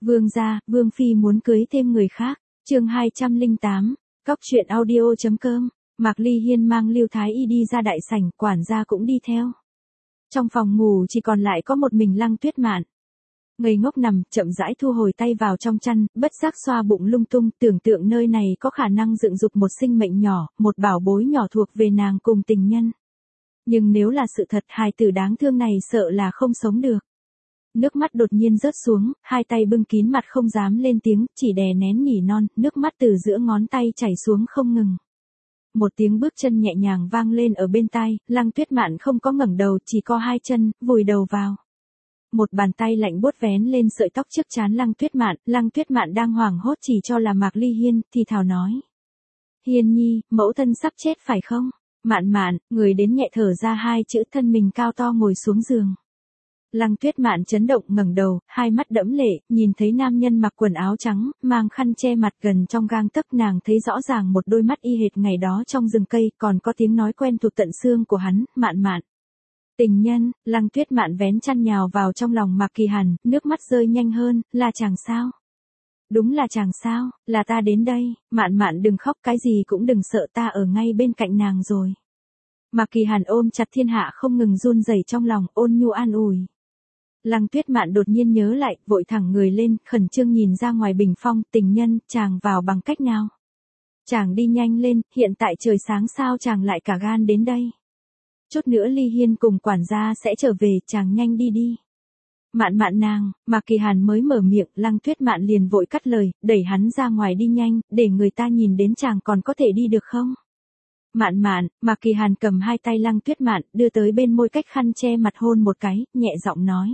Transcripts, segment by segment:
Vương gia, Vương phi muốn cưới thêm người khác. Chương 208. Cóc truyện audio.com. Mạc Ly Hiên mang Lưu Thái Y đi ra đại sảnh, quản gia cũng đi theo. Trong phòng ngủ chỉ còn lại có một mình Lăng Tuyết Mạn. Ngây ngốc nằm, chậm rãi thu hồi tay vào trong chăn, bất giác xoa bụng lung tung, tưởng tượng nơi này có khả năng dựng dục một sinh mệnh nhỏ, một bảo bối nhỏ thuộc về nàng cùng tình nhân. Nhưng nếu là sự thật, hài tử đáng thương này sợ là không sống được. Nước mắt đột nhiên rớt xuống, hai tay bưng kín mặt không dám lên tiếng, chỉ đè nén nỉ non, nước mắt từ giữa ngón tay chảy xuống không ngừng. Một tiếng bước chân nhẹ nhàng vang lên ở bên tai, Lăng Tuyết Mạn không có ngẩng đầu, chỉ co hai chân, vùi đầu vào. Một bàn tay lạnh buốt vén lên sợi tóc trước trán Lăng Tuyết Mạn đang hoảng hốt chỉ cho là Mạc Ly Hiên, thì thào nói. Hiên nhi, mẫu thân sắp chết phải không? Mạn, người đến nhẹ thở ra hai chữ, thân mình cao to ngồi xuống giường. Lăng Tuyết Mạn chấn động ngẩng đầu, hai mắt đẫm lệ, nhìn thấy nam nhân mặc quần áo trắng, mang khăn che mặt gần trong gang tấc, nàng thấy rõ ràng một đôi mắt y hệt ngày đó trong rừng cây, còn có tiếng nói quen thuộc tận xương của hắn, Mạn. Tình nhân. Lăng Tuyết Mạn vén chăn nhào vào trong lòng Mạc Kỳ Hàn, nước mắt rơi nhanh hơn, là chàng sao? Đúng là chàng sao, là ta đến đây, Mạn đừng khóc, cái gì cũng đừng sợ, ta ở ngay bên cạnh nàng rồi. Mạc Kỳ Hàn ôm chặt thiên hạ không ngừng run rẩy trong lòng, ôn nhu an ủi. Lăng Tuyết Mạn đột nhiên nhớ lại, vội thẳng người lên, khẩn trương nhìn ra ngoài bình phong, tình nhân, chàng vào bằng cách nào? Chàng đi nhanh lên, hiện tại trời sáng sao chàng lại cả gan đến đây? Chút nữa Ly Hiên cùng quản gia sẽ trở về, chàng nhanh đi đi. Mạn nàng, Mạc Kỳ Hàn mới mở miệng, Lăng Tuyết Mạn liền vội cắt lời, đẩy hắn ra ngoài đi nhanh, để người ta nhìn đến chàng còn có thể đi được không? Mạn, Mạc Kỳ Hàn cầm hai tay Lăng Tuyết Mạn, đưa tới bên môi cách khăn che mặt hôn một cái, nhẹ giọng nói.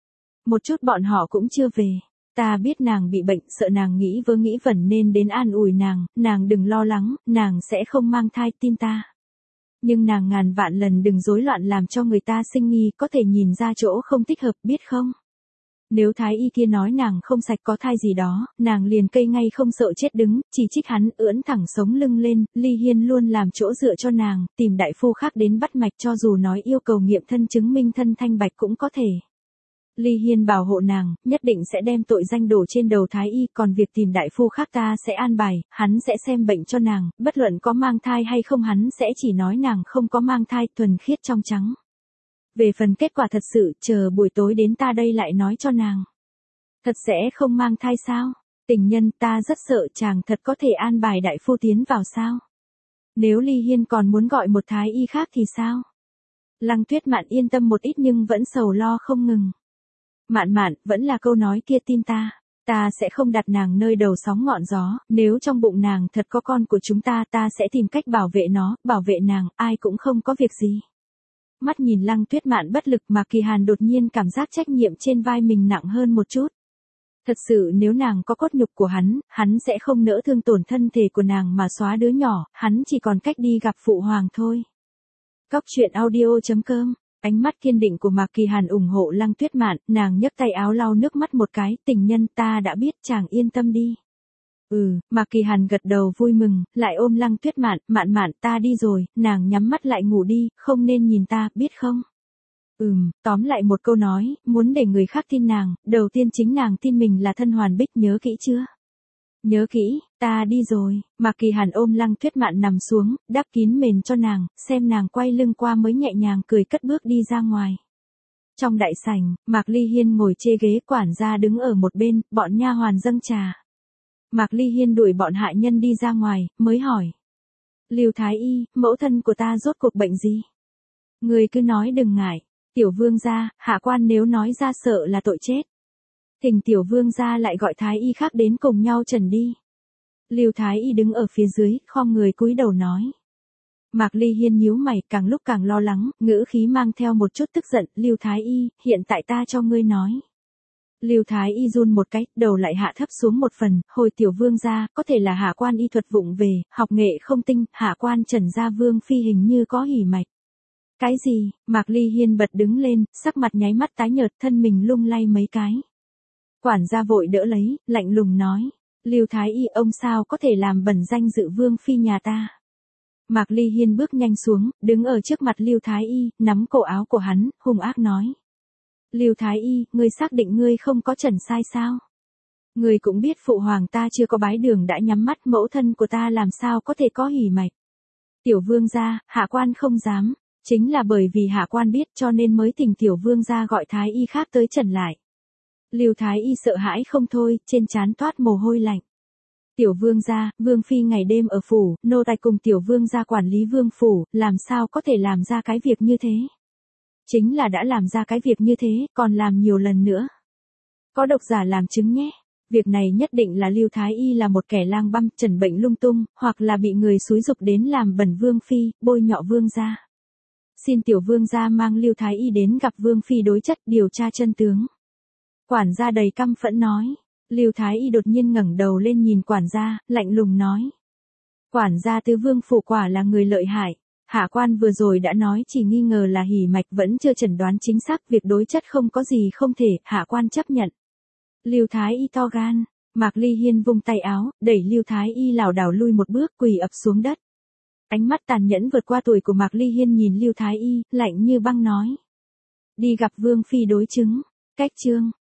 Một chút bọn họ cũng chưa về. Ta biết nàng bị bệnh, sợ nàng nghĩ vớ nghĩ vẩn nên đến an ủi nàng đừng lo lắng, nàng sẽ không mang thai, tin ta. Nhưng nàng ngàn vạn lần đừng rối loạn làm cho người ta sinh nghi, có thể nhìn ra chỗ không thích hợp, biết không? Nếu thái y kia nói nàng không sạch có thai gì đó, nàng liền cây ngay không sợ chết đứng, chỉ trích hắn, ưỡn thẳng sống lưng lên, Ly Hiên luôn làm chỗ dựa cho nàng, tìm đại phu khác đến bắt mạch, cho dù nói yêu cầu nghiệm thân chứng minh thân thanh bạch cũng có thể. Ly Hiên bảo hộ nàng, nhất định sẽ đem tội danh đổ trên đầu thái y, còn việc tìm đại phu khác ta sẽ an bài, hắn sẽ xem bệnh cho nàng, bất luận có mang thai hay không hắn sẽ chỉ nói nàng không có mang thai, thuần khiết trong trắng. Về phần kết quả thật sự, chờ buổi tối đến ta đây lại nói cho nàng. Thật sẽ không mang thai sao? Tình nhân, ta rất sợ chàng thật có thể an bài đại phu tiến vào sao? Nếu Ly Hiên còn muốn gọi một thái y khác thì sao? Lăng Tuyết Mạn yên tâm một ít nhưng vẫn sầu lo không ngừng. Mạn, vẫn là câu nói kia, tin ta sẽ không đặt nàng nơi đầu sóng ngọn gió, nếu trong bụng nàng thật có con của chúng ta sẽ tìm cách bảo vệ nó, bảo vệ nàng, ai cũng không có việc gì. Mắt nhìn Lăng Tuyết Mạn bất lực, Mạc Kỳ Hàn đột nhiên cảm giác trách nhiệm trên vai mình nặng hơn một chút. Thật sự nếu nàng có cốt nhục của hắn sẽ không nỡ thương tổn thân thể của nàng mà xóa đứa nhỏ, hắn chỉ còn cách đi gặp phụ hoàng thôi. Cóc truyện audio.com. Ánh mắt kiên định của Mạc Kỳ Hàn ủng hộ Lăng Tuyết Mạn, nàng nhấc tay áo lau nước mắt một cái, tình nhân, ta đã biết, chàng yên tâm đi. Mạc Kỳ Hàn gật đầu vui mừng, lại ôm Lăng Tuyết Mạn, Mạn, ta đi rồi, nàng nhắm mắt lại ngủ đi, không nên nhìn ta, biết không? Tóm lại một câu nói, muốn để người khác tin nàng, đầu tiên chính nàng tin mình là thân hoàn bích, nhớ kỹ chưa? Nhớ kỹ, ta đi rồi. Mạc Kỳ Hàn ôm Lăng Tuyết Mạn nằm xuống, đắp kín mền cho nàng, xem nàng quay lưng qua mới nhẹ nhàng cười cất bước đi ra ngoài. Trong đại sảnh, Mạc Ly Hiên ngồi chê ghế, quản gia đứng ở một bên, bọn nha hoàn dâng trà. Mạc Ly Hiên đuổi bọn hạ nhân đi ra ngoài, mới hỏi. Lưu thái y, mẫu thân của ta rốt cuộc bệnh gì? Người cứ nói đừng ngại. Tiểu vương gia, hạ quan nếu nói ra sợ là tội chết. Thỉnh tiểu vương gia lại gọi thái y khác đến cùng nhau trần đi. Lưu thái y đứng ở phía dưới, khom người cúi đầu nói. Mạc Ly Hiên nhíu mày, càng lúc càng lo lắng, ngữ khí mang theo một chút tức giận, Lưu thái y, hiện tại ta cho ngươi nói. Lưu thái y run một cái, đầu lại hạ thấp xuống một phần, hồi tiểu vương gia, có thể là hạ quan y thuật vụng về, học nghệ không tinh, hạ quan Trần gia vương phi hình như có hỉ mạch. Cái gì? Mạc Ly Hiên bật đứng lên, sắc mặt nháy mắt tái nhợt, thân mình lung lay mấy cái. Quản gia vội đỡ lấy, lạnh lùng nói. Lưu thái y, ông sao có thể làm bẩn danh dự vương phi nhà ta? Mạc Ly Hiên bước nhanh xuống, đứng ở trước mặt Lưu thái y, nắm cổ áo của hắn, hung ác nói. Lưu thái y, ngươi xác định ngươi không có trần sai sao? Người cũng biết phụ hoàng ta chưa có bái đường đã nhắm mắt, mẫu thân của ta làm sao có thể có hỉ mạch. Tiểu vương gia, hạ quan không dám, chính là bởi vì hạ quan biết cho nên mới thỉnh tiểu vương gia gọi thái y khác tới trần lại. Lưu thái y sợ hãi không thôi, trên trán toát mồ hôi lạnh. Tiểu vương gia, vương phi ngày đêm ở phủ, nô tài cùng tiểu vương gia quản lý vương phủ, làm sao có thể làm ra cái việc như thế? Chính là đã làm ra cái việc như thế, còn làm nhiều lần nữa. Có độc giả làm chứng nhé. Việc này nhất định là Lưu Thái Y là một kẻ lang băm, trần bệnh lung tung, hoặc là bị người xúi giục đến làm bẩn vương phi, bôi nhọ vương gia. Xin tiểu vương gia mang Lưu Thái Y đến gặp vương phi đối chất điều tra chân tướng. Quản gia đầy căm phẫn nói. Lưu Thái Y đột nhiên ngẩng đầu lên nhìn quản gia, lạnh lùng nói. Quản gia tứ vương phủ quả là người lợi hại. Hạ quan vừa rồi đã nói chỉ nghi ngờ là hỉ mạch, vẫn chưa chẩn đoán chính xác, việc đối chất không có gì không thể, hạ quan chấp nhận. Lưu Thái Y to gan. Mạc Ly Hiên vung tay áo, đẩy Lưu Thái Y lảo đảo lui một bước, quỳ ập xuống đất. Ánh mắt tàn nhẫn vượt qua tuổi của Mạc Ly Hiên nhìn Lưu Thái Y, lạnh như băng nói. Đi gặp vương phi đối chứng. Cách chương